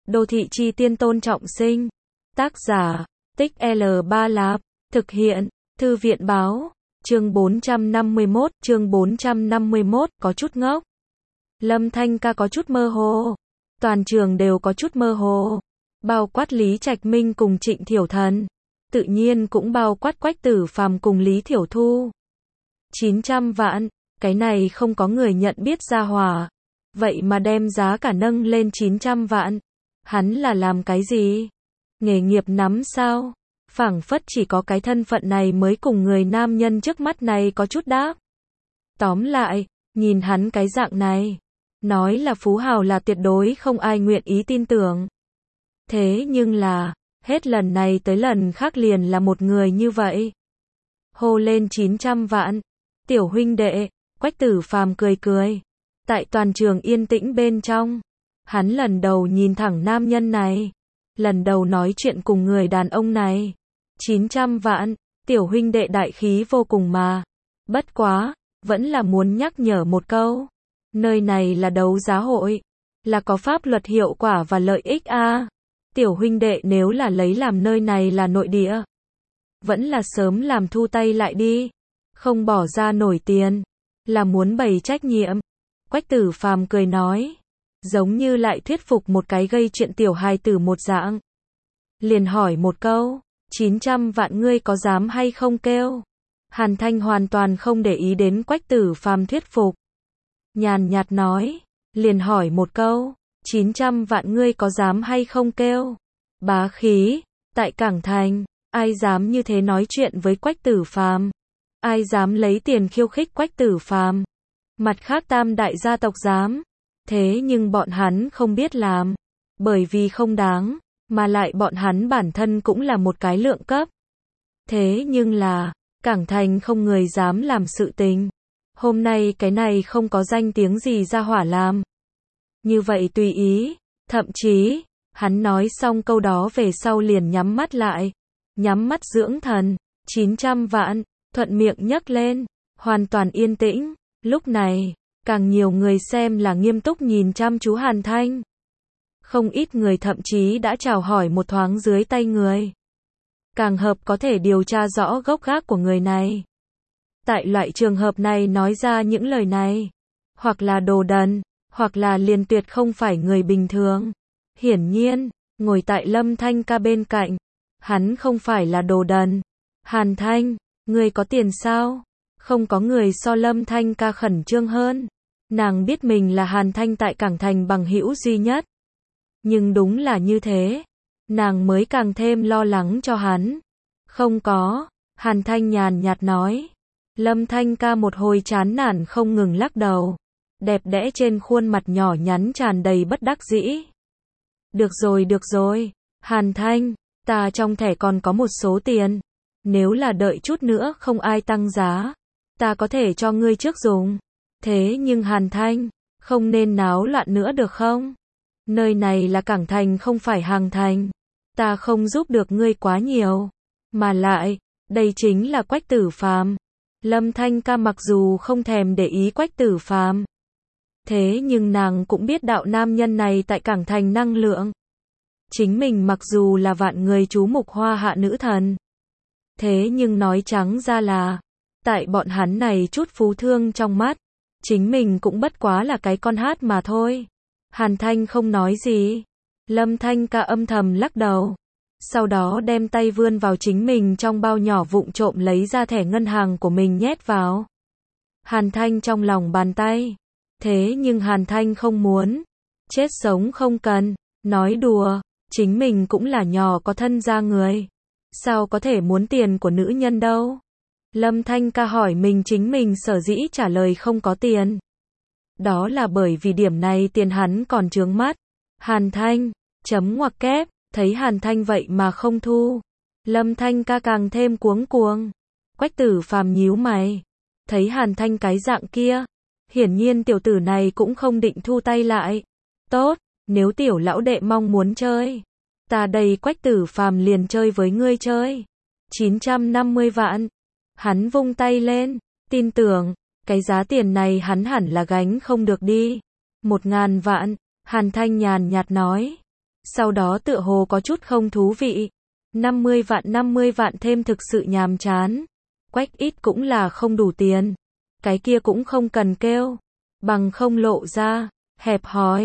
Đô thị chi tiên Tôn Trọng Sinh. Tác giả, Tích L3 Lạp. Thực hiện, Thư viện báo. Chương 451, có chút ngốc. Lâm Thanh Ca có chút mơ hồ. Toàn trường đều có chút mơ hồ. Bao quát Lý Trạch Minh cùng Trịnh Thiểu Thần. Tự nhiên cũng bao quát Quách Tử Phàm cùng Lý Thiểu Thu. 900 vạn, cái này không có người nhận biết ra hỏa. Vậy mà đem giá cả nâng lên 900 vạn. Hắn là làm cái gì? Nghề nghiệp nắm sao? Phảng phất chỉ có cái thân phận này mới cùng người nam nhân trước mắt này có chút đáp. Tóm lại, nhìn hắn cái dạng này, nói là phú hào là tuyệt đối không ai nguyện ý tin tưởng. Thế nhưng là, hết lần này tới lần khác liền là một người như vậy. Hô lên 900 vạn. Tiểu huynh đệ, Quách Tử Phàm cười cười. Tại toàn trường yên tĩnh bên trong, hắn lần đầu nhìn thẳng nam nhân này. Lần đầu nói chuyện cùng người đàn ông này. 900 vạn, tiểu huynh đệ đại khí vô cùng mà. Bất quá, vẫn là muốn nhắc nhở một câu. Nơi này là đấu giá hội, là có pháp luật hiệu quả và lợi ích a. Tiểu huynh đệ nếu là lấy làm nơi này là nội địa, vẫn là sớm làm thu tay lại đi. Không bỏ ra nổi tiền, là muốn bày trách nhiệm. Quách Tử Phàm cười nói, giống như lại thuyết phục một cái gây chuyện tiểu hài tử một dạng. Liền hỏi một câu, 900 vạn ngươi có dám hay không kêu? Hàn Thanh hoàn toàn không để ý đến Quách Tử Phàm thuyết phục. Nhàn nhạt nói, liền hỏi một câu, 900 vạn ngươi có dám hay không kêu? Bá khí, tại Cảng Thành, ai dám như thế nói chuyện với Quách Tử Phàm? Ai dám lấy tiền khiêu khích Quách Tử Phàm? Mặt khác tam đại gia tộc dám. Thế nhưng bọn hắn không biết làm, bởi vì không đáng, mà lại bọn hắn bản thân cũng là một cái lượng cấp. Thế nhưng là, Cảng Thành không người dám làm sự tình. Hôm nay cái này không có danh tiếng gì ra hỏa làm. Như vậy tùy ý, thậm chí, hắn nói xong câu đó về sau liền nhắm mắt lại. Nhắm mắt dưỡng thần, 900 vạn, thuận miệng nhấc lên, hoàn toàn yên tĩnh. Lúc này, càng nhiều người xem là nghiêm túc nhìn chăm chú Hàn Thanh. Không ít người thậm chí đã chào hỏi một thoáng dưới tay người. Càng hợp có thể điều tra rõ gốc gác của người này. Tại loại trường hợp này nói ra những lời này, hoặc là đồ đần, hoặc là liền tuyệt không phải người bình thường. Hiển nhiên, ngồi tại Lâm Thanh Ca bên cạnh, hắn không phải là đồ đần. Hàn Thanh, ngươi có tiền sao? Không có người so Lâm Thanh Ca khẩn trương hơn. Nàng biết mình là Hàn Thanh tại Cảng Thành bằng hữu duy nhất. Nhưng đúng là như thế, nàng mới càng thêm lo lắng cho hắn. Không có, Hàn Thanh nhàn nhạt nói. Lâm Thanh Ca một hồi chán nản không ngừng lắc đầu. Đẹp đẽ trên khuôn mặt nhỏ nhắn tràn đầy bất đắc dĩ. Được rồi, Hàn Thanh, ta trong thẻ còn có một số tiền. Nếu là đợi chút nữa không ai tăng giá, ta có thể cho ngươi trước dùng. Thế nhưng Hàn Thanh, không nên náo loạn nữa được không? Nơi này là Cảng Thành không phải Hàng Thành. Ta không giúp được ngươi quá nhiều. Mà lại, đây chính là Quách Tử Phàm. Lâm Thanh Ca mặc dù không thèm để ý Quách Tử Phàm, thế nhưng nàng cũng biết đạo nam nhân này tại Cảng Thành năng lượng. Chính mình mặc dù là vạn người chú mục hoa hạ nữ thần, thế nhưng nói trắng ra là, tại bọn hắn này chút phú thương trong mắt, chính mình cũng bất quá là cái con hát mà thôi. Hàn Thanh không nói gì. Lâm Thanh Ca âm thầm lắc đầu. Sau đó đem tay vươn vào chính mình trong bao nhỏ vụng trộm lấy ra thẻ ngân hàng của mình nhét vào Hàn Thanh trong lòng bàn tay. Thế nhưng Hàn Thanh không muốn. Chết sống không cần. Nói đùa, chính mình cũng là nhỏ có thân ra người. Sao có thể muốn tiền của nữ nhân đâu? Lâm Thanh Ca hỏi mình chính mình sở dĩ trả lời không có tiền. Đó là bởi vì điểm này tiền hắn còn chướng mắt. Hàn Thanh, chấm ngoặc kép, thấy Hàn Thanh vậy mà không thu. Lâm Thanh Ca càng thêm cuống cuồng. Quách Tử Phàm nhíu mày. Thấy Hàn Thanh cái dạng kia, hiển nhiên tiểu tử này cũng không định thu tay lại. Tốt, nếu tiểu lão đệ mong muốn chơi, ta đây Quách Tử Phàm liền chơi với ngươi chơi. 950 vạn. Hắn vung tay lên, tin tưởng, cái giá tiền này hắn hẳn là gánh không được đi. 1000 vạn, Hàn Thanh nhàn nhạt nói. Sau đó tựa hồ có chút không thú vị. 50 vạn thêm thực sự nhàm chán. Quách ít cũng là không đủ tiền. Cái kia cũng không cần kêu. Bằng không lộ ra. Hẹp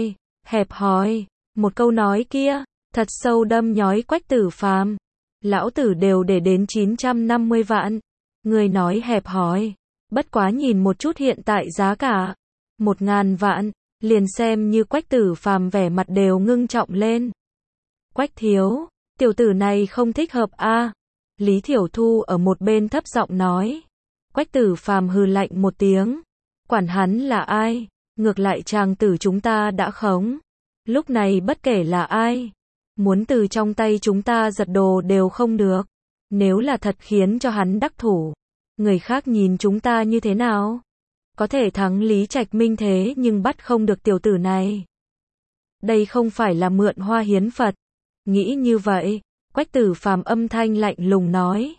hòi. Một câu nói kia, thật sâu đâm nhói Quách Tử Phàm. Lão tử đều để đến 950 vạn. Người nói hẹp hòi. Bất quá nhìn một chút hiện tại giá cả. 1000 vạn, liền xem như Quách Tử Phàm vẻ mặt đều ngưng trọng lên. Quách thiếu, tiểu tử này không thích hợp a. Lý Thiểu Thu ở một bên thấp giọng nói. Quách Tử Phàm hừ lạnh một tiếng. Quản hắn là ai? Ngược lại chàng tử chúng ta đã khống. Lúc này bất kể là ai, muốn từ trong tay chúng ta giật đồ đều không được. Nếu là thật khiến cho hắn đắc thủ, người khác nhìn chúng ta như thế nào? Có thể thắng Lý Trạch Minh thế nhưng bắt không được tiểu tử này. Đây không phải là mượn hoa hiến Phật. Nghĩ như vậy, Quách Tử Phàm âm thanh lạnh lùng nói.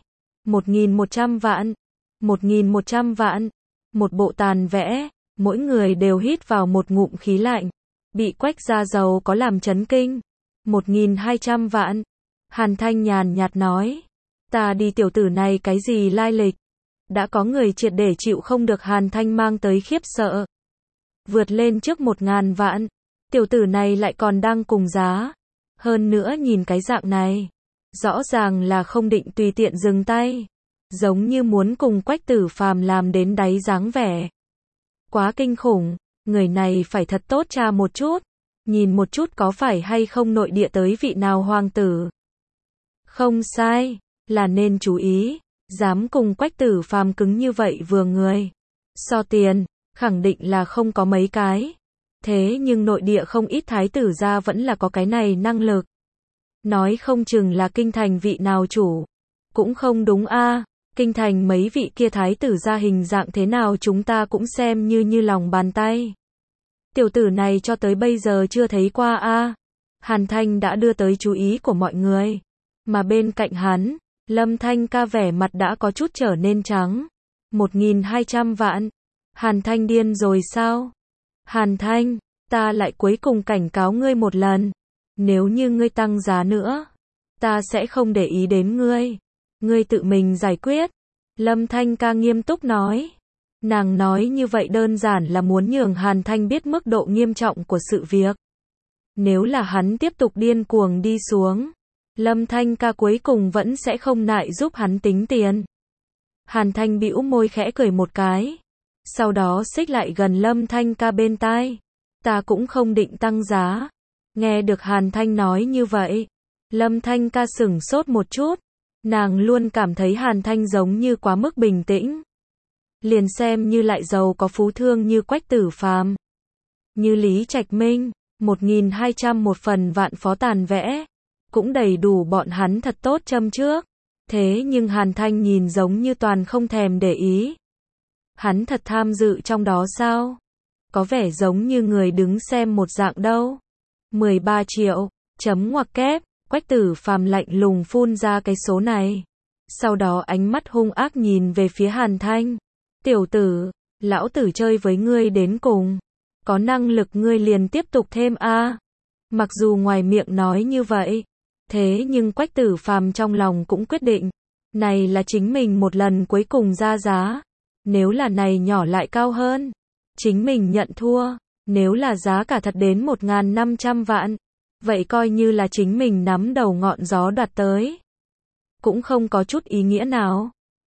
1100 vạn. 1100 vạn. Một bộ tàn vẽ, mỗi người đều hít vào một ngụm khí lạnh. Bị Quách gia giàu có làm chấn kinh. 1200 vạn. Hàn Thanh nhàn nhạt nói. Ta đi tiểu tử này cái gì lai lịch. Đã có người triệt để chịu không được Hàn Thanh mang tới khiếp sợ. Vượt lên trước 1000 vạn. Tiểu tử này lại còn đang cùng giá. Hơn nữa nhìn cái dạng này. Rõ ràng là không định tùy tiện dừng tay. Giống như muốn cùng Quách Tử Phàm làm đến đáy dáng vẻ. Quá kinh khủng. Người này phải thật tốt tra một chút. Nhìn một chút có phải hay không nội địa tới vị nào hoàng tử. Không sai. Là nên chú ý. Dám cùng Quách Tử Phàm cứng như vậy vừa người. So tiền, khẳng định là không có mấy cái. Thế nhưng nội địa không ít thái tử gia vẫn là có cái này năng lực. Nói không chừng là kinh thành vị nào chủ. Cũng không đúng a. Kinh thành mấy vị kia thái tử gia hình dạng thế nào chúng ta cũng xem như lòng bàn tay. Tiểu tử này cho tới bây giờ chưa thấy qua a. Hàn Thanh đã đưa tới chú ý của mọi người. Mà bên cạnh hắn, Lâm Thanh ca vẻ mặt đã có chút trở nên trắng. 1200 vạn. Hàn Thanh điên rồi sao? Hàn Thanh, ta lại cuối cùng cảnh cáo ngươi một lần. Nếu như ngươi tăng giá nữa, ta sẽ không để ý đến ngươi. Ngươi tự mình giải quyết. Lâm Thanh ca nghiêm túc nói. Nàng nói như vậy đơn giản là muốn nhường Hàn Thanh biết mức độ nghiêm trọng của sự việc. Nếu là hắn tiếp tục điên cuồng đi xuống, Lâm Thanh ca cuối cùng vẫn sẽ không nại giúp hắn tính tiền. Hàn Thanh bĩu môi khẽ cười một cái. Sau đó xích lại gần Lâm Thanh ca bên tai. Ta cũng không định tăng giá. Nghe được Hàn Thanh nói như vậy, Lâm Thanh ca sửng sốt một chút. Nàng luôn cảm thấy Hàn Thanh giống như quá mức bình tĩnh. Liền xem như lại giàu có phú thương như Quách Tử Phàm, như Lý Trạch Minh, 1200 một phần vạn phó tàn vẽ, cũng đầy đủ bọn hắn thật tốt châm trước. Thế nhưng Hàn Thanh nhìn giống như toàn không thèm để ý. Hắn thật tham dự trong đó sao? Có vẻ giống như người đứng xem một dạng đâu. 13 triệu, chấm ngoặc kép, Quách Tử Phàm lạnh lùng phun ra cái số này. Sau đó ánh mắt hung ác nhìn về phía Hàn Thanh. Tiểu tử, lão tử chơi với ngươi đến cùng. Có năng lực ngươi liền tiếp tục thêm a. Mặc dù ngoài miệng nói như vậy, thế nhưng Quách Tử Phàm trong lòng cũng quyết định. Này là chính mình một lần cuối cùng ra giá. Nếu là này nhỏ lại cao hơn, chính mình nhận thua. Nếu là giá cả thật đến 1500 vạn, vậy coi như là chính mình nắm đầu ngọn gió đoạt tới. Cũng không có chút ý nghĩa nào.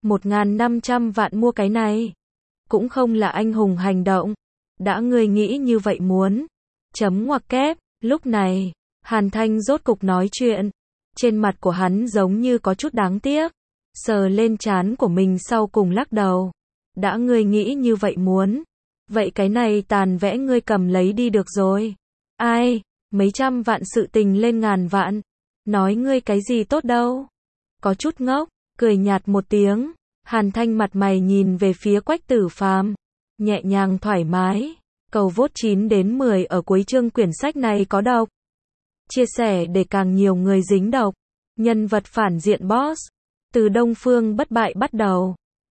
1500 vạn mua cái này, cũng không là anh hùng hành động. Đã ngươi nghĩ như vậy muốn. Chấm ngoặc kép, lúc này, Hàn Thanh rốt cục nói chuyện. Trên mặt của hắn giống như có chút đáng tiếc. Sờ lên trán của mình sau cùng lắc đầu. Đã ngươi nghĩ như vậy muốn. Vậy cái này tàn vẽ ngươi cầm lấy đi được rồi. Ai, mấy trăm vạn sự tình lên ngàn vạn. Nói ngươi cái gì tốt đâu. Có chút ngốc, cười nhạt một tiếng. Hàn Thanh mặt mày nhìn về phía Quách Tử Phàm, nhẹ nhàng thoải mái. Cầu vote 9 đến 10 ở cuối chương quyển sách này có độc. Chia sẻ để càng nhiều người dính độc. Nhân vật phản diện boss. Từ Đông Phương bất bại bắt đầu.